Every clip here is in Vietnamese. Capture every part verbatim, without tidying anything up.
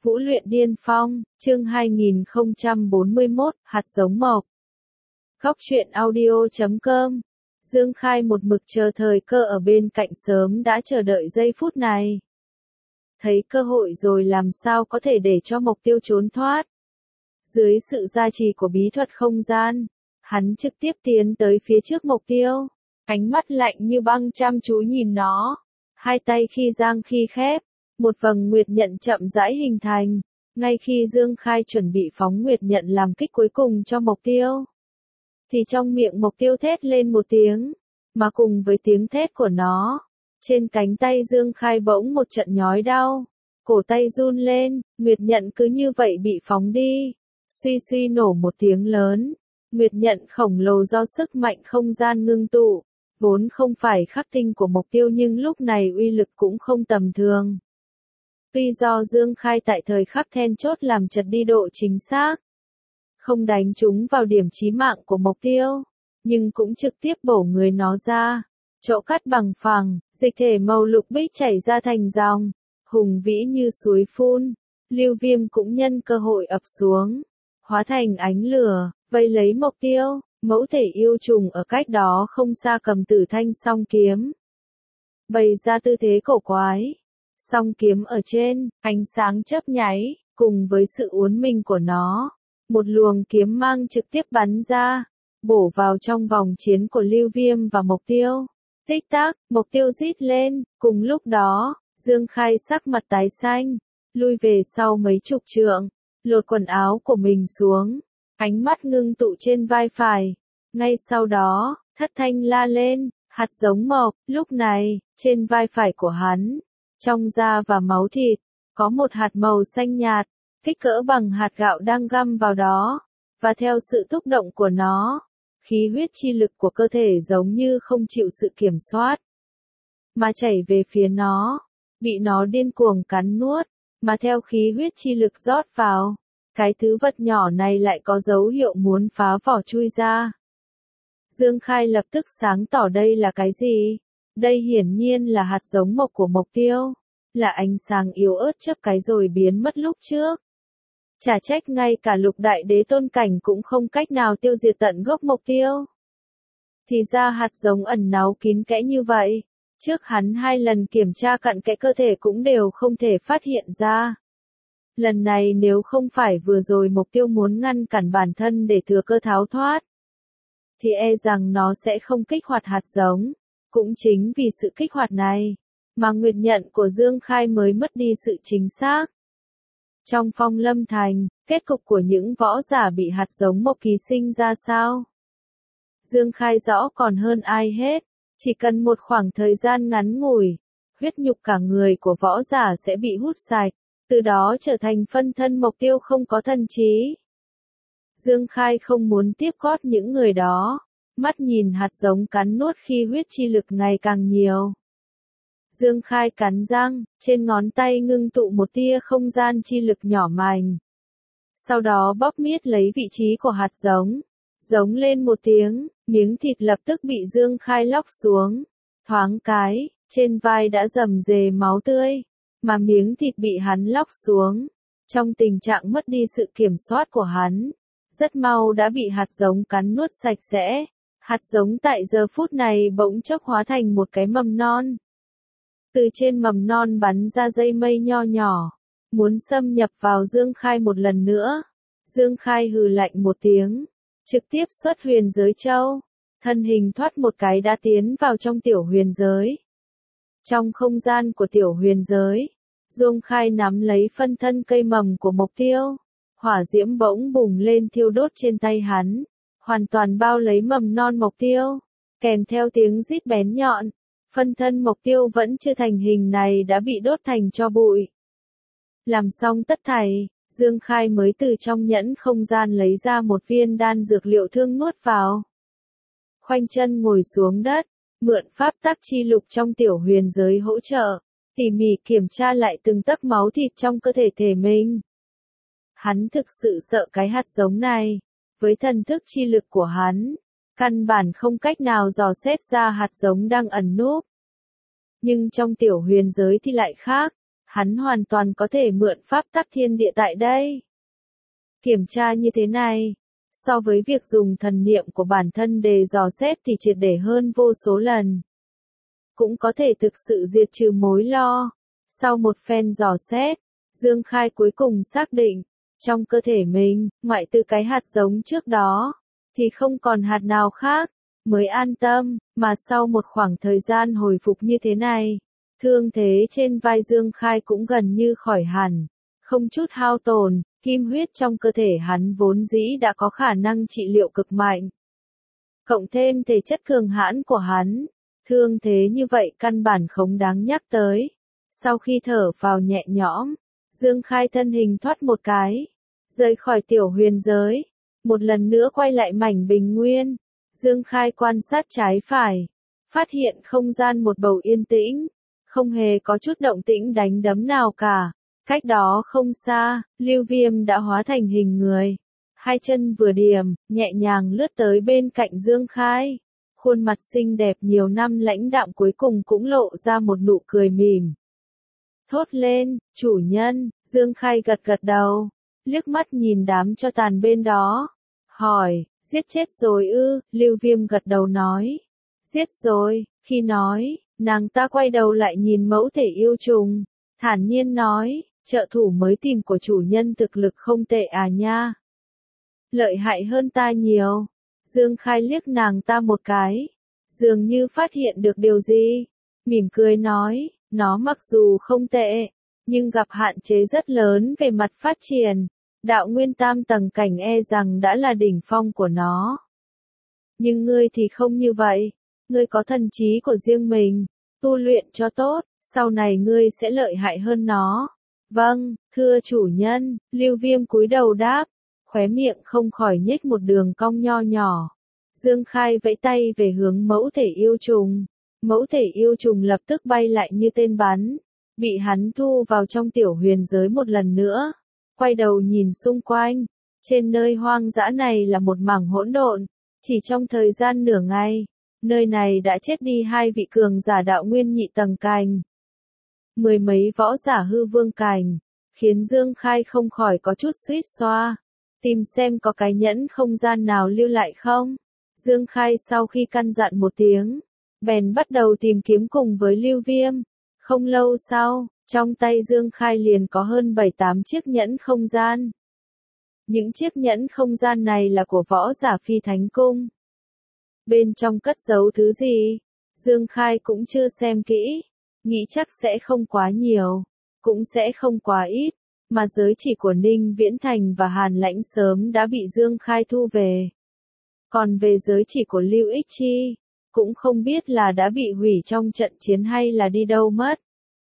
Vũ luyện điên phong, chương hai nghìn không trăm bốn mươi mốt, hạt giống mộc. Góc truyện audio chấm com. Dương Khai một mực chờ thời cơ ở bên cạnh sớm đã chờ đợi giây phút này. Thấy cơ hội rồi làm sao có thể để cho Mộc Tiêu trốn thoát. Dưới sự gia trì của bí thuật không gian, hắn trực tiếp tiến tới phía trước Mộc Tiêu, ánh mắt lạnh như băng chăm chú nhìn nó, hai tay khi giang khi khép. Một vầng nguyệt nhận chậm rãi hình thành, ngay khi Dương Khai chuẩn bị phóng nguyệt nhận làm kích cuối cùng cho Mộc Tiêu. Thì trong miệng Mộc Tiêu thét lên một tiếng, mà cùng với tiếng thét của nó, trên cánh tay Dương Khai bỗng một trận nhói đau, cổ tay run lên, nguyệt nhận cứ như vậy bị phóng đi, suy suy nổ một tiếng lớn, nguyệt nhận khổng lồ do sức mạnh không gian ngưng tụ, vốn không phải khắc tinh của Mộc Tiêu nhưng lúc này uy lực cũng không tầm thường. Tuy do Dương Khai tại thời khắc then chốt làm chật đi độ chính xác, không đánh trúng vào điểm chí mạng của Mộc Tiêu, nhưng cũng trực tiếp bổ người nó ra, chỗ cắt bằng phẳng, dịch thể màu lục bích chảy ra thành dòng, hùng vĩ như suối phun, Lưu Viêm cũng nhân cơ hội ập xuống, hóa thành ánh lửa, vây lấy Mộc Tiêu, mẫu thể yêu trùng ở cách đó không xa cầm Tử Thanh song kiếm, bày ra tư thế cổ quái. Song kiếm ở trên, ánh sáng chớp nháy, cùng với sự uốn mình của nó, một luồng kiếm mang trực tiếp bắn ra, bổ vào trong vòng chiến của Lưu Viêm và Mộc Tiêu. Tích tắc, Mộc Tiêu rít lên, cùng lúc đó, Dương Khai sắc mặt tái xanh, lui về sau mấy chục trượng, lột quần áo của mình xuống, ánh mắt ngưng tụ trên vai phải. Ngay sau đó, thất thanh la lên, hạt giống mộc, lúc này, trên vai phải của hắn, trong da và máu thịt, có một hạt màu xanh nhạt, kích cỡ bằng hạt gạo đang găm vào đó, và theo sự thúc động của nó, khí huyết chi lực của cơ thể giống như không chịu sự kiểm soát, mà chảy về phía nó, bị nó điên cuồng cắn nuốt, mà theo khí huyết chi lực rót vào, cái thứ vật nhỏ này lại có dấu hiệu muốn phá vỏ chui ra. Dương Khai lập tức sáng tỏ đây là cái gì? Đây hiển nhiên là hạt giống mộc của Mộc Tiêu, là ánh sáng yếu ớt chớp cái rồi biến mất lúc trước. Chả trách ngay cả lục đại đế tôn cảnh cũng không cách nào tiêu diệt tận gốc Mộc Tiêu. Thì ra hạt giống ẩn náu kín kẽ như vậy, trước hắn hai lần kiểm tra cặn kẽ cơ thể cũng đều không thể phát hiện ra. Lần này nếu không phải vừa rồi Mộc Tiêu muốn ngăn cản bản thân để thừa cơ tháo thoát, thì e rằng nó sẽ không kích hoạt hạt giống. Cũng chính vì sự kích hoạt này, mà nguyệt nhận của Dương Khai mới mất đi sự chính xác. Trong Phong Lâm Thành, kết cục của những võ giả bị hạt giống mộc ký sinh ra sao? Dương Khai rõ còn hơn ai hết, chỉ cần một khoảng thời gian ngắn ngủi, huyết nhục cả người của võ giả sẽ bị hút sạch, từ đó trở thành phân thân Mộc Tiêu không có thần trí. Dương Khai không muốn tiếp gót những người đó. Mắt nhìn hạt giống cắn nuốt khi huyết chi lực ngày càng nhiều. Dương Khai cắn răng, trên ngón tay ngưng tụ một tia không gian chi lực nhỏ mảnh. Sau đó bóp miết lấy vị trí của hạt giống. Giống lên một tiếng, miếng thịt lập tức bị Dương Khai lóc xuống. Thoáng cái, trên vai đã rầm rề máu tươi, mà miếng thịt bị hắn lóc xuống. Trong tình trạng mất đi sự kiểm soát của hắn, rất mau đã bị hạt giống cắn nuốt sạch sẽ. Hạt giống tại giờ phút này bỗng chốc hóa thành một cái mầm non. Từ trên mầm non bắn ra dây mây nho nhỏ, muốn xâm nhập vào Dương Khai một lần nữa. Dương Khai hừ lạnh một tiếng, trực tiếp xuất huyền giới châu, thân hình thoát một cái đã tiến vào trong tiểu huyền giới. Trong không gian của tiểu huyền giới, Dương Khai nắm lấy phân thân cây mầm của Mộc Tiêu, hỏa diễm bỗng bùng lên thiêu đốt trên tay hắn. Hoàn toàn bao lấy mầm non Mộc Tiêu, kèm theo tiếng rít bén nhọn, phân thân Mộc Tiêu vẫn chưa thành hình này đã bị đốt thành tro bụi. Làm xong tất thảy, Dương Khai mới từ trong nhẫn không gian lấy ra một viên đan dược liệu thương nuốt vào. Khoanh chân ngồi xuống đất, mượn pháp tắc chi lục trong tiểu huyền giới hỗ trợ, tỉ mỉ kiểm tra lại từng tấc máu thịt trong cơ thể thể mình. Hắn thực sự sợ cái hạt giống này. Với thần thức chi lực của hắn, căn bản không cách nào dò xét ra hạt giống đang ẩn núp. Nhưng trong tiểu huyền giới thì lại khác, hắn hoàn toàn có thể mượn pháp tắc thiên địa tại đây. Kiểm tra như thế này, so với việc dùng thần niệm của bản thân để dò xét thì triệt để hơn vô số lần. Cũng có thể thực sự diệt trừ mối lo. Sau một phen dò xét, Dương Khai cuối cùng xác định, trong cơ thể mình, ngoại trừ cái hạt giống trước đó, thì không còn hạt nào khác, mới an tâm, mà sau một khoảng thời gian hồi phục như thế này, thương thế trên vai Dương Khai cũng gần như khỏi hẳn, không chút hao tổn, kim huyết trong cơ thể hắn vốn dĩ đã có khả năng trị liệu cực mạnh. Cộng thêm thể chất cường hãn của hắn, thương thế như vậy căn bản không đáng nhắc tới. Sau khi thở vào nhẹ nhõm, Dương Khai thân hình thoát một cái, rời khỏi tiểu huyền giới, một lần nữa quay lại mảnh bình nguyên. Dương Khai quan sát trái phải, phát hiện không gian một bầu yên tĩnh, không hề có chút động tĩnh đánh đấm nào cả. Cách đó không xa, Lưu Viêm đã hóa thành hình người, hai chân vừa điểm, nhẹ nhàng lướt tới bên cạnh Dương Khai. Khuôn mặt xinh đẹp nhiều năm lãnh đạm cuối cùng cũng lộ ra một nụ cười mỉm. Thốt lên, chủ nhân, Dương Khai gật gật đầu, liếc mắt nhìn đám cho tàn bên đó, hỏi, giết chết rồi ư? Lưu Viêm gật đầu nói, giết rồi. Khi nói, nàng ta quay đầu lại nhìn mẫu thể yêu trùng, thản nhiên nói, trợ thủ mới tìm của chủ nhân thực lực không tệ à nha. Lợi hại hơn ta nhiều. Dương Khai liếc nàng ta một cái, dường như phát hiện được điều gì, mỉm cười nói, nó mặc dù không tệ, nhưng gặp hạn chế rất lớn về mặt phát triển, đạo nguyên tam tầng cảnh e rằng đã là đỉnh phong của nó. Nhưng ngươi thì không như vậy, ngươi có thần trí của riêng mình, tu luyện cho tốt, sau này ngươi sẽ lợi hại hơn nó. Vâng, thưa chủ nhân, Lưu Viêm cúi đầu đáp, khóe miệng không khỏi nhếch một đường cong nho nhỏ. Dương Khai vẫy tay về hướng mẫu thể yêu trùng. Mẫu thể yêu trùng lập tức bay lại như tên bắn, bị hắn thu vào trong tiểu huyền giới một lần nữa. Quay đầu nhìn xung quanh, trên nơi hoang dã này là một mảng hỗn độn, chỉ trong thời gian nửa ngày, nơi này đã chết đi hai vị cường giả đạo nguyên nhị tầng cảnh. Mười mấy võ giả hư vương cảnh, khiến Dương Khai không khỏi có chút suýt xoa, tìm xem có cái nhẫn không gian nào lưu lại không. Dương Khai sau khi căn dặn một tiếng, bèn bắt đầu tìm kiếm cùng với Lưu Viêm. Không lâu sau, trong tay Dương Khai liền có hơn bảy tám chiếc nhẫn không gian. Những chiếc nhẫn không gian này là của võ giả Phi Thánh Cung. Bên trong cất giấu thứ gì? Dương Khai cũng chưa xem kỹ, nghĩ chắc sẽ không quá nhiều, cũng sẽ không quá ít, mà giới chỉ của Ninh Viễn Thành và Hàn Lãnh sớm đã bị Dương Khai thu về. Còn về giới chỉ của Lưu Ích Chi, cũng không biết là đã bị hủy trong trận chiến hay là đi đâu mất.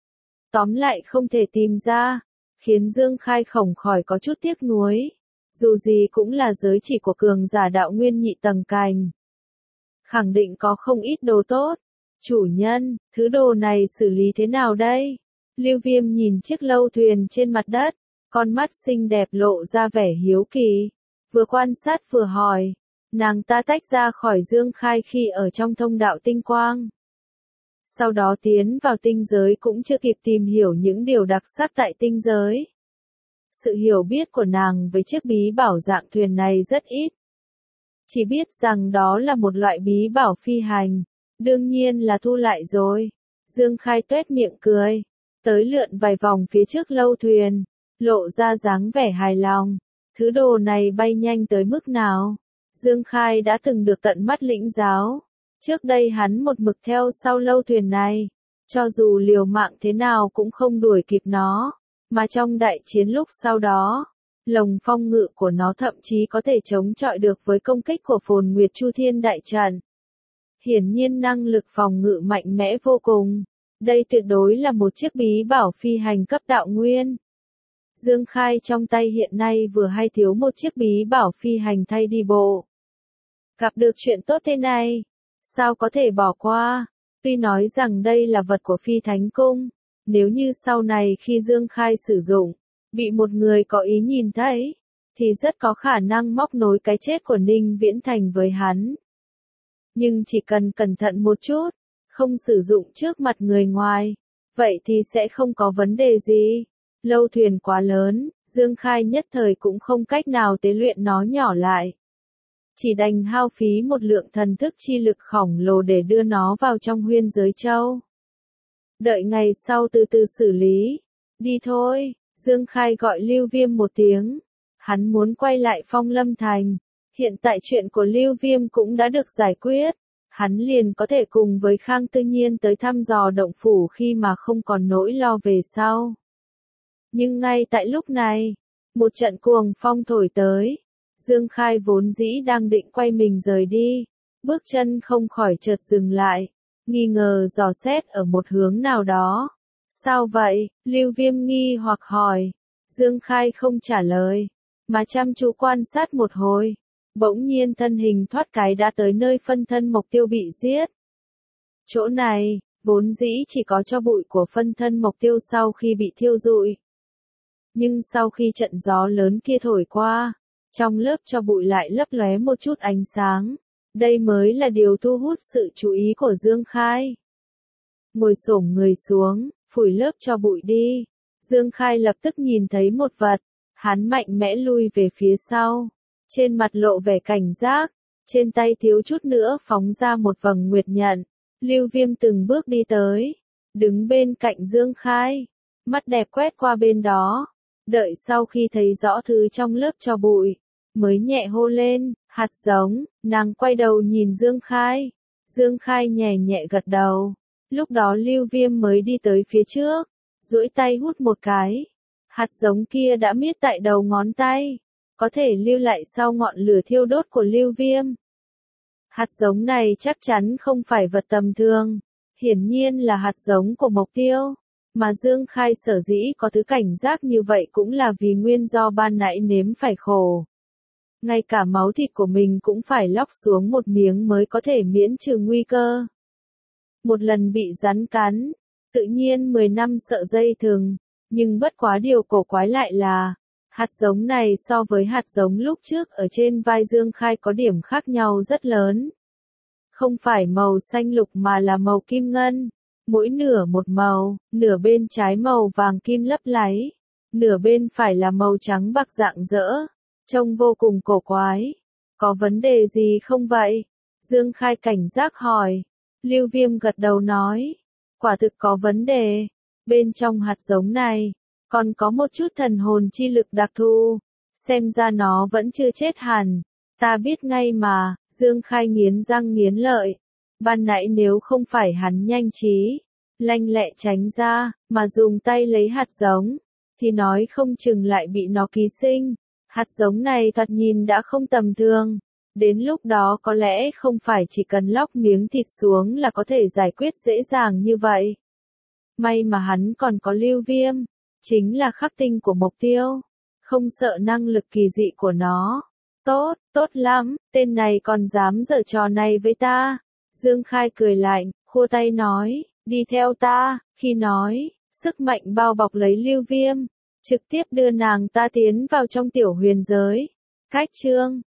Tóm lại không thể tìm ra, khiến Dương Khai không khỏi có chút tiếc nuối. Dù gì cũng là giới chỉ của cường giả đạo nguyên nhị tầng cảnh. Khẳng định có không ít đồ tốt. Chủ nhân, thứ đồ này xử lý thế nào đây? Lưu Viêm nhìn chiếc lâu thuyền trên mặt đất, con mắt xinh đẹp lộ ra vẻ hiếu kỳ. Vừa quan sát vừa hỏi. Nàng ta tách ra khỏi Dương Khai khi ở trong thông đạo tinh quang. Sau đó tiến vào tinh giới cũng chưa kịp tìm hiểu những điều đặc sắc tại tinh giới. Sự hiểu biết của nàng với chiếc bí bảo dạng thuyền này rất ít. Chỉ biết rằng đó là một loại bí bảo phi hành. Đương nhiên là thu lại rồi. Dương Khai tuét miệng cười, tới lượn vài vòng phía trước lâu thuyền, lộ ra dáng vẻ hài lòng. Thứ đồ này bay nhanh tới mức nào? Dương Khai đã từng được tận mắt lĩnh giáo. Trước đây hắn một mực theo sau lâu thuyền này, cho dù liều mạng thế nào cũng không đuổi kịp nó, mà trong đại chiến lúc sau đó, lồng phong ngự của nó thậm chí có thể chống chọi được với công kích của Phồn Nguyệt Chu Thiên đại trận. Hiển nhiên năng lực phòng ngự mạnh mẽ vô cùng. Đây tuyệt đối là một chiếc bí bảo phi hành cấp đạo nguyên. Dương Khai trong tay hiện nay vừa hay thiếu một chiếc bí bảo phi hành thay đi bộ. Gặp được chuyện tốt thế này, sao có thể bỏ qua? Tuy nói rằng đây là vật của Phi Thánh Cung, nếu như sau này khi Dương Khai sử dụng, bị một người có ý nhìn thấy, thì rất có khả năng móc nối cái chết của Ninh Viễn Thành với hắn. Nhưng chỉ cần cẩn thận một chút, không sử dụng trước mặt người ngoài, Vậy thì sẽ không có vấn đề gì. Lâu thuyền quá lớn, Dương Khai nhất thời cũng không cách nào tế luyện nó nhỏ lại. Chỉ đành hao phí một lượng thần thức chi lực khổng lồ để đưa nó vào trong huyên giới châu. Đợi ngày sau từ từ xử lý. Đi thôi, Dương Khai gọi Lưu Viêm một tiếng. Hắn muốn quay lại Phong Lâm Thành. Hiện tại chuyện của Lưu Viêm cũng đã được giải quyết. Hắn liền có thể cùng với Khang Tư Nhiên tới thăm dò động phủ khi mà không còn nỗi lo về sau. Nhưng ngay tại lúc này, một trận cuồng phong thổi tới. Dương Khai vốn dĩ đang định quay mình rời đi. Bước chân không khỏi chợt dừng lại. Nghi ngờ dò xét ở một hướng nào đó. Sao vậy? Lưu Viêm nghi hoặc hỏi. Dương Khai không trả lời, mà chăm chú quan sát một hồi. Bỗng nhiên thân hình thoát cái đã tới nơi phân thân Mộc Tiêu bị giết. Chỗ này, vốn dĩ chỉ có tro bụi của phân thân Mộc Tiêu sau khi bị thiêu rụi. Nhưng sau khi trận gió lớn kia thổi qua, trong lớp tro bụi lại lấp lóe một chút ánh sáng. Đây mới là điều thu hút sự chú ý của Dương Khai. Ngồi xổm người xuống, phủi lớp tro bụi đi. Dương Khai lập tức nhìn thấy một vật. Hắn mạnh mẽ lui về phía sau. Trên mặt lộ vẻ cảnh giác. Trên tay thiếu chút nữa phóng ra một vầng nguyệt nhận. Lưu Viêm từng bước đi tới. Đứng bên cạnh Dương Khai. Mắt đẹp quét qua bên đó. Đợi sau khi thấy rõ thứ trong lớp tro bụi. Mới nhẹ hô lên, hạt giống. Nàng quay đầu nhìn Dương Khai. Dương Khai nhẹ nhẹ gật đầu. Lúc đó Lưu Viêm mới đi tới phía trước. Duỗi tay hút một cái. Hạt giống kia đã miết tại đầu ngón tay. Có thể lưu lại sau ngọn lửa thiêu đốt của Lưu Viêm. Hạt giống này chắc chắn không phải vật tầm thường. Hiển nhiên là hạt giống của Mộc Tiêu. Mà Dương Khai sở dĩ có thứ cảnh giác như vậy cũng là vì nguyên do ban nãy nếm phải khổ. Ngay cả máu thịt của mình cũng phải lóc xuống một miếng mới có thể miễn trừ nguy cơ. Một lần bị rắn cắn, tự nhiên mười năm sợ dây thừng, nhưng bất quá điều cổ quái lại là, hạt giống này so với hạt giống lúc trước ở trên vai Dương Khai có điểm khác nhau rất lớn. Không phải màu xanh lục mà là màu kim ngân, mỗi nửa một màu, nửa bên trái màu vàng kim lấp láy, nửa bên phải là màu trắng bạc rạng rỡ, trông vô cùng cổ quái. Có vấn đề gì không vậy? Dương Khai cảnh giác hỏi. Lưu Viêm gật đầu nói, quả thực có vấn đề. Bên trong hạt giống này, còn có một chút thần hồn chi lực đặc thù. Xem ra nó vẫn chưa chết hẳn. Ta biết ngay mà, Dương Khai nghiến răng nghiến lợi. Ban nãy nếu không phải hắn nhanh trí, lanh lẹ tránh ra, mà dùng tay lấy hạt giống, thì nói không chừng lại bị nó ký sinh. Hạt giống này thoạt nhìn đã không tầm thường. Đến lúc đó có lẽ không phải chỉ cần lóc miếng thịt xuống là có thể giải quyết dễ dàng như vậy. May mà hắn còn có Lưu Viêm, chính là khắc tinh của Mộc Tiêu, không sợ năng lực kỳ dị của nó. Tốt, tốt lắm, tên này còn dám giở trò này với ta. Dương Khai cười lạnh, khua tay nói, đi theo ta. Khi nói, sức mạnh bao bọc lấy Lưu Viêm, trực tiếp đưa nàng ta tiến vào trong tiểu huyền giới. Cách chương